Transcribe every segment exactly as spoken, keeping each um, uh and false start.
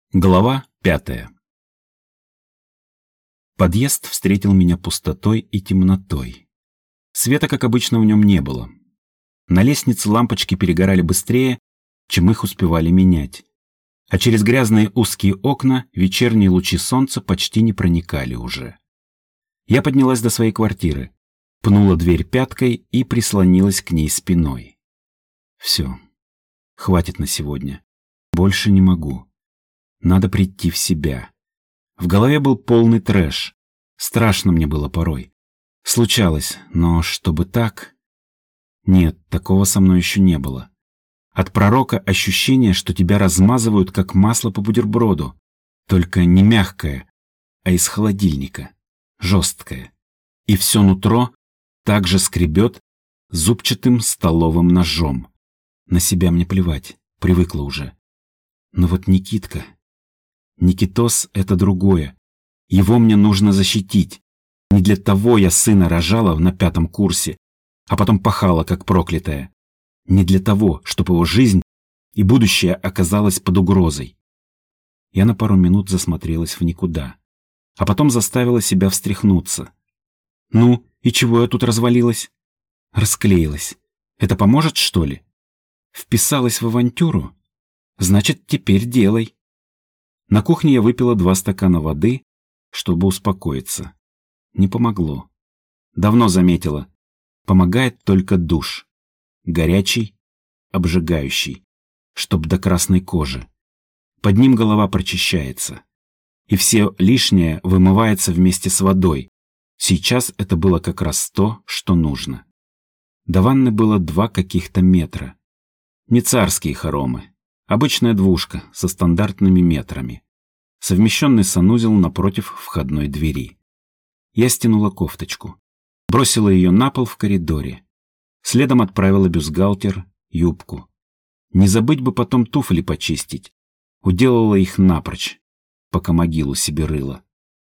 Глава пятая. Подъезд встретил меня пустотой и темнотой. Света, как обычно, в нем не было. На лестнице лампочки перегорали быстрее, чем их успевали менять. А через грязные узкие окна вечерние лучи солнца почти не проникали уже. Я поднялась до своей квартиры, пнула дверь пяткой и прислонилась к ней спиной. Все. Хватит на сегодня. Больше не могу. Надо прийти в себя. В голове был полный трэш. Страшно мне было порой. Случалось, но чтобы так... Нет, такого со мной еще не было. От пророка ощущение, что тебя размазывают, как масло по бутерброду. Только не мягкое, а из холодильника. Жесткое. И все нутро также скребет зубчатым столовым ножом. На себя мне плевать, привыкла уже. Но вот Никитка... Никитос — это другое. Его мне нужно защитить. Не для того я сына рожала на пятом курсе, а потом пахала, как проклятая. Не для того, чтобы его жизнь и будущее оказалось под угрозой. Я на пару минут засмотрелась в никуда, а потом заставила себя встряхнуться. Ну, и чего я тут развалилась? Расклеилась. Это поможет, что ли? Вписалась в авантюру? Значит, теперь делай. На кухне я выпила два стакана воды, чтобы успокоиться. Не помогло. Давно заметила. Помогает только душ. Горячий, обжигающий, чтоб до красной кожи. Под ним голова прочищается. И все лишнее вымывается вместе с водой. Сейчас это было как раз то, что нужно. До ванны было два каких-то метра. Не царские хоромы. Обычная двушка со стандартными метрами. Совмещенный санузел напротив входной двери. Я стянула кофточку. Бросила ее на пол в коридоре. Следом отправила бюстгальтер, юбку. Не забыть бы потом туфли почистить. Уделала их напрочь, пока могилу себе рыла.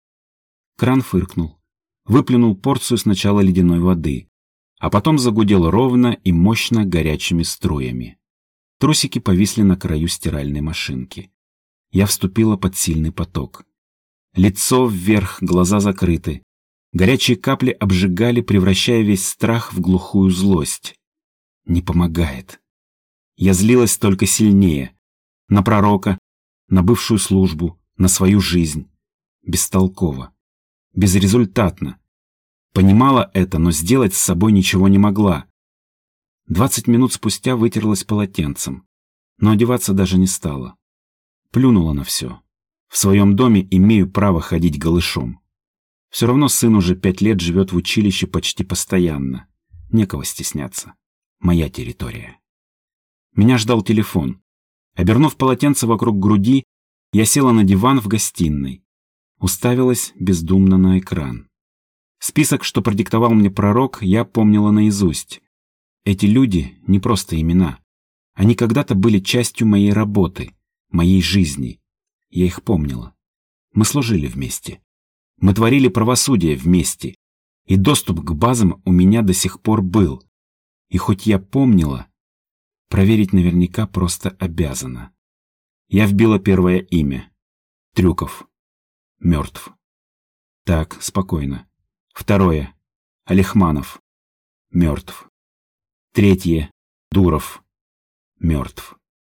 Кран фыркнул. Выплюнул порцию сначала ледяной воды, а потом загудел ровно и мощно горячими струями. Трусики повисли на краю стиральной машинки. Я вступила под сильный поток. Лицо вверх, глаза закрыты. Горячие капли обжигали, превращая весь страх в глухую злость. Не помогает. Я злилась только сильнее. На пророка, на бывшую службу, на свою жизнь. Бестолково. Безрезультатно. Понимала это, но сделать с собой ничего не могла. Двадцать минут спустя вытерлась полотенцем, но одеваться даже не стала. Плюнула на все. В своем доме имею право ходить голышом. Все равно сын уже пять лет живет в училище почти постоянно. Некого стесняться. Моя территория. Меня ждал телефон. Обернув полотенце вокруг груди, я села на диван в гостиной. Уставилась бездумно на экран. Список, что продиктовал мне пророк, я помнила наизусть. Эти люди не просто имена. Они когда-то были частью моей работы, моей жизни. Я их помнила. Мы служили вместе. Мы творили правосудие вместе. И доступ к базам у меня до сих пор был. И хоть я помнила, проверить наверняка просто обязана. Я вбила первое имя. Трюков. Мертв. Так, спокойно. Второе. Алихманов. Мертв. Третье. Дуров. Мертв.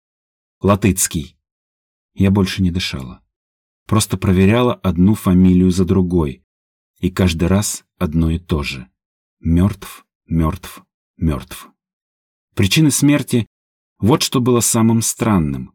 Латыцкий. Я больше не дышала. Просто проверяла одну фамилию за другой. И каждый раз одно и то же. Мертв, мертв, мертв. Причины смерти — вот что было самым странным.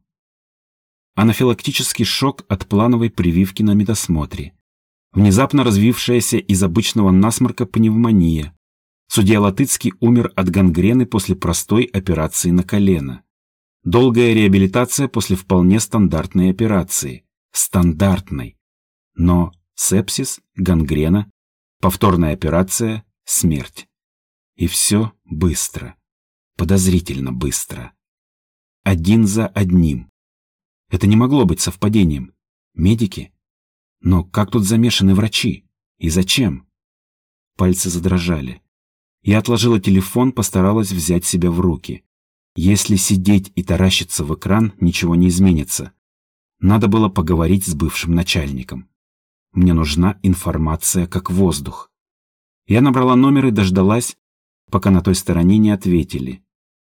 Анафилактический шок от плановой прививки на медосмотре. Внезапно развившаяся из обычного насморка пневмония. Судья Латыцкий умер от гангрены после простой операции на колено. Долгая реабилитация после вполне стандартной операции. Стандартной. Но сепсис, гангрена, повторная операция, смерть. И все быстро. Подозрительно быстро. Один за одним. Это не могло быть совпадением. Медики? Но как тут замешаны врачи? И зачем? Пальцы задрожали. Я отложила телефон, постаралась взять себя в руки. Если сидеть и таращиться в экран, ничего не изменится. Надо было поговорить с бывшим начальником. Мне нужна информация как воздух. Я набрала номер и дождалась, пока на той стороне не ответили.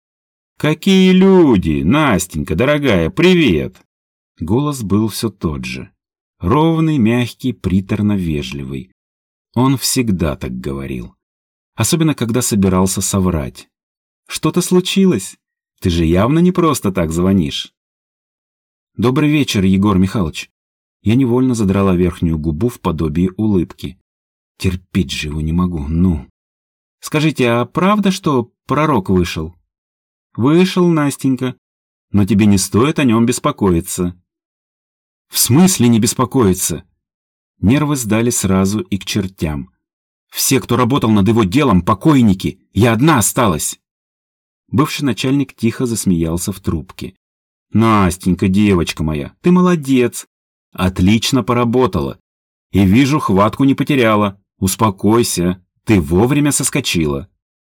«Какие люди! Настенька, дорогая, привет!» Голос был все тот же. Ровный, мягкий, приторно-вежливый. Он всегда так говорил. Особенно, когда собирался соврать. «Что-то случилось? Ты же явно не просто так звонишь». «Добрый вечер, Егор Михайлович». Я невольно задрала верхнюю губу в подобии улыбки. Терпеть же его не могу, ну. «Скажите, а правда, что пророк вышел?» «Вышел, Настенька. Но тебе не стоит о нем беспокоиться». «В смысле не беспокоиться?» Нервы сдали сразу и к чертям. «Все, кто работал над его делом, покойники. Я одна осталась». Бывший начальник тихо засмеялся в трубке. «Настенька, девочка моя, ты молодец. Отлично поработала. И вижу, хватку не потеряла. Успокойся, ты вовремя соскочила».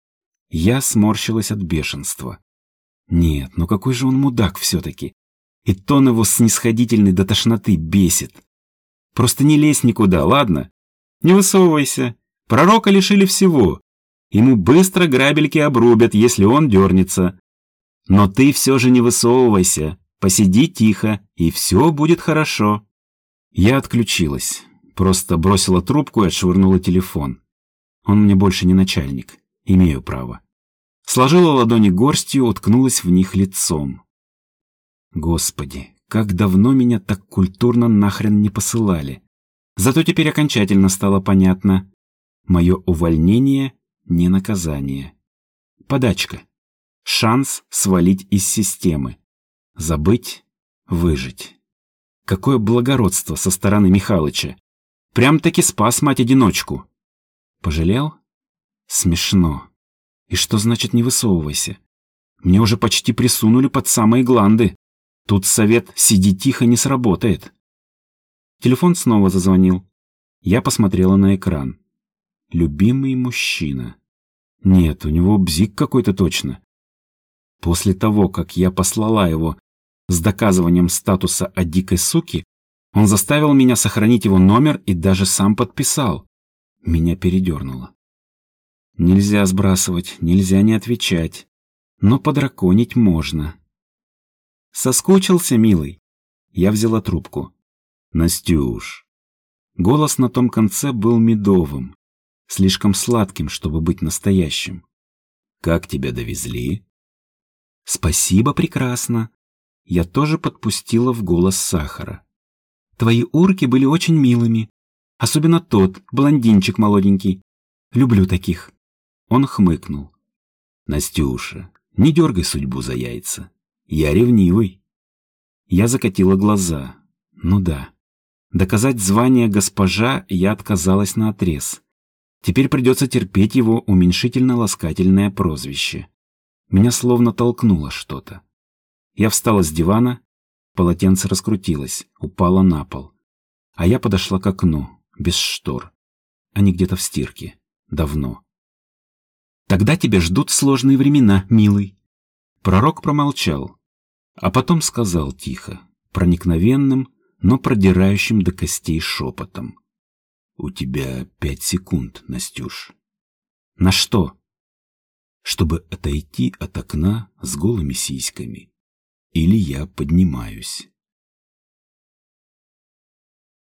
Я сморщилась от бешенства. Нет, ну какой же он мудак все-таки. И тон его снисходительный до тошноты бесит. Просто не лезь никуда, ладно? Не высовывайся. Пророка лишили всего. Ему быстро грабельки обрубят, если он дернется. Но ты все же не высовывайся. Посиди тихо, и все будет хорошо. Я отключилась. Просто бросила трубку и отшвырнула телефон. Он мне больше не начальник. Имею право. Сложила ладони горстью, уткнулась в них лицом. Господи, как давно меня так культурно нахрен не посылали. Зато теперь окончательно стало понятно. Мое увольнение не наказание. Подачка. Шанс свалить из системы. Забыть, выжить. Какое благородство со стороны Михалыча. Прям-таки спас мать-одиночку. Пожалел? Смешно. И что значит не высовывайся? Мне уже почти присунули под самые гланды. Тут совет «сиди тихо» не сработает. Телефон снова зазвонил. Я посмотрела на экран. Любимый мужчина. Нет, у него бзик какой-то точно. После того, как я послала его с доказыванием статуса о дикой суке, он заставил меня сохранить его номер и даже сам подписал. Меня передернуло. Нельзя сбрасывать, нельзя не отвечать. Но подраконить можно. «Соскучился, милый?» Я взяла трубку. «Настюш». Голос на том конце был медовым. Слишком сладким, чтобы быть настоящим. «Как тебя довезли?» «Спасибо, прекрасно». Я тоже подпустила в голос сахара. «Твои урки были очень милыми. Особенно тот, блондинчик молоденький. Люблю таких». Он хмыкнул. «Настюша, не дергай судьбу за яйца. Я ревнивый». Я закатила глаза. Ну да. Доказать звание госпожа я отказалась наотрез. Теперь придется терпеть его уменьшительно-ласкательное прозвище. Меня словно толкнуло что-то. Я встала с дивана, полотенце раскрутилось, упало на пол. А я подошла к окну, без штор. Они где-то в стирке. Давно. «Тогда тебя ждут сложные времена, милый». Пророк промолчал, а потом сказал тихо, проникновенным, но продирающим до костей шепотом. «У тебя пять секунд, Настюш». «На что?» «Чтобы отойти от окна с голыми сиськами. Или я поднимаюсь».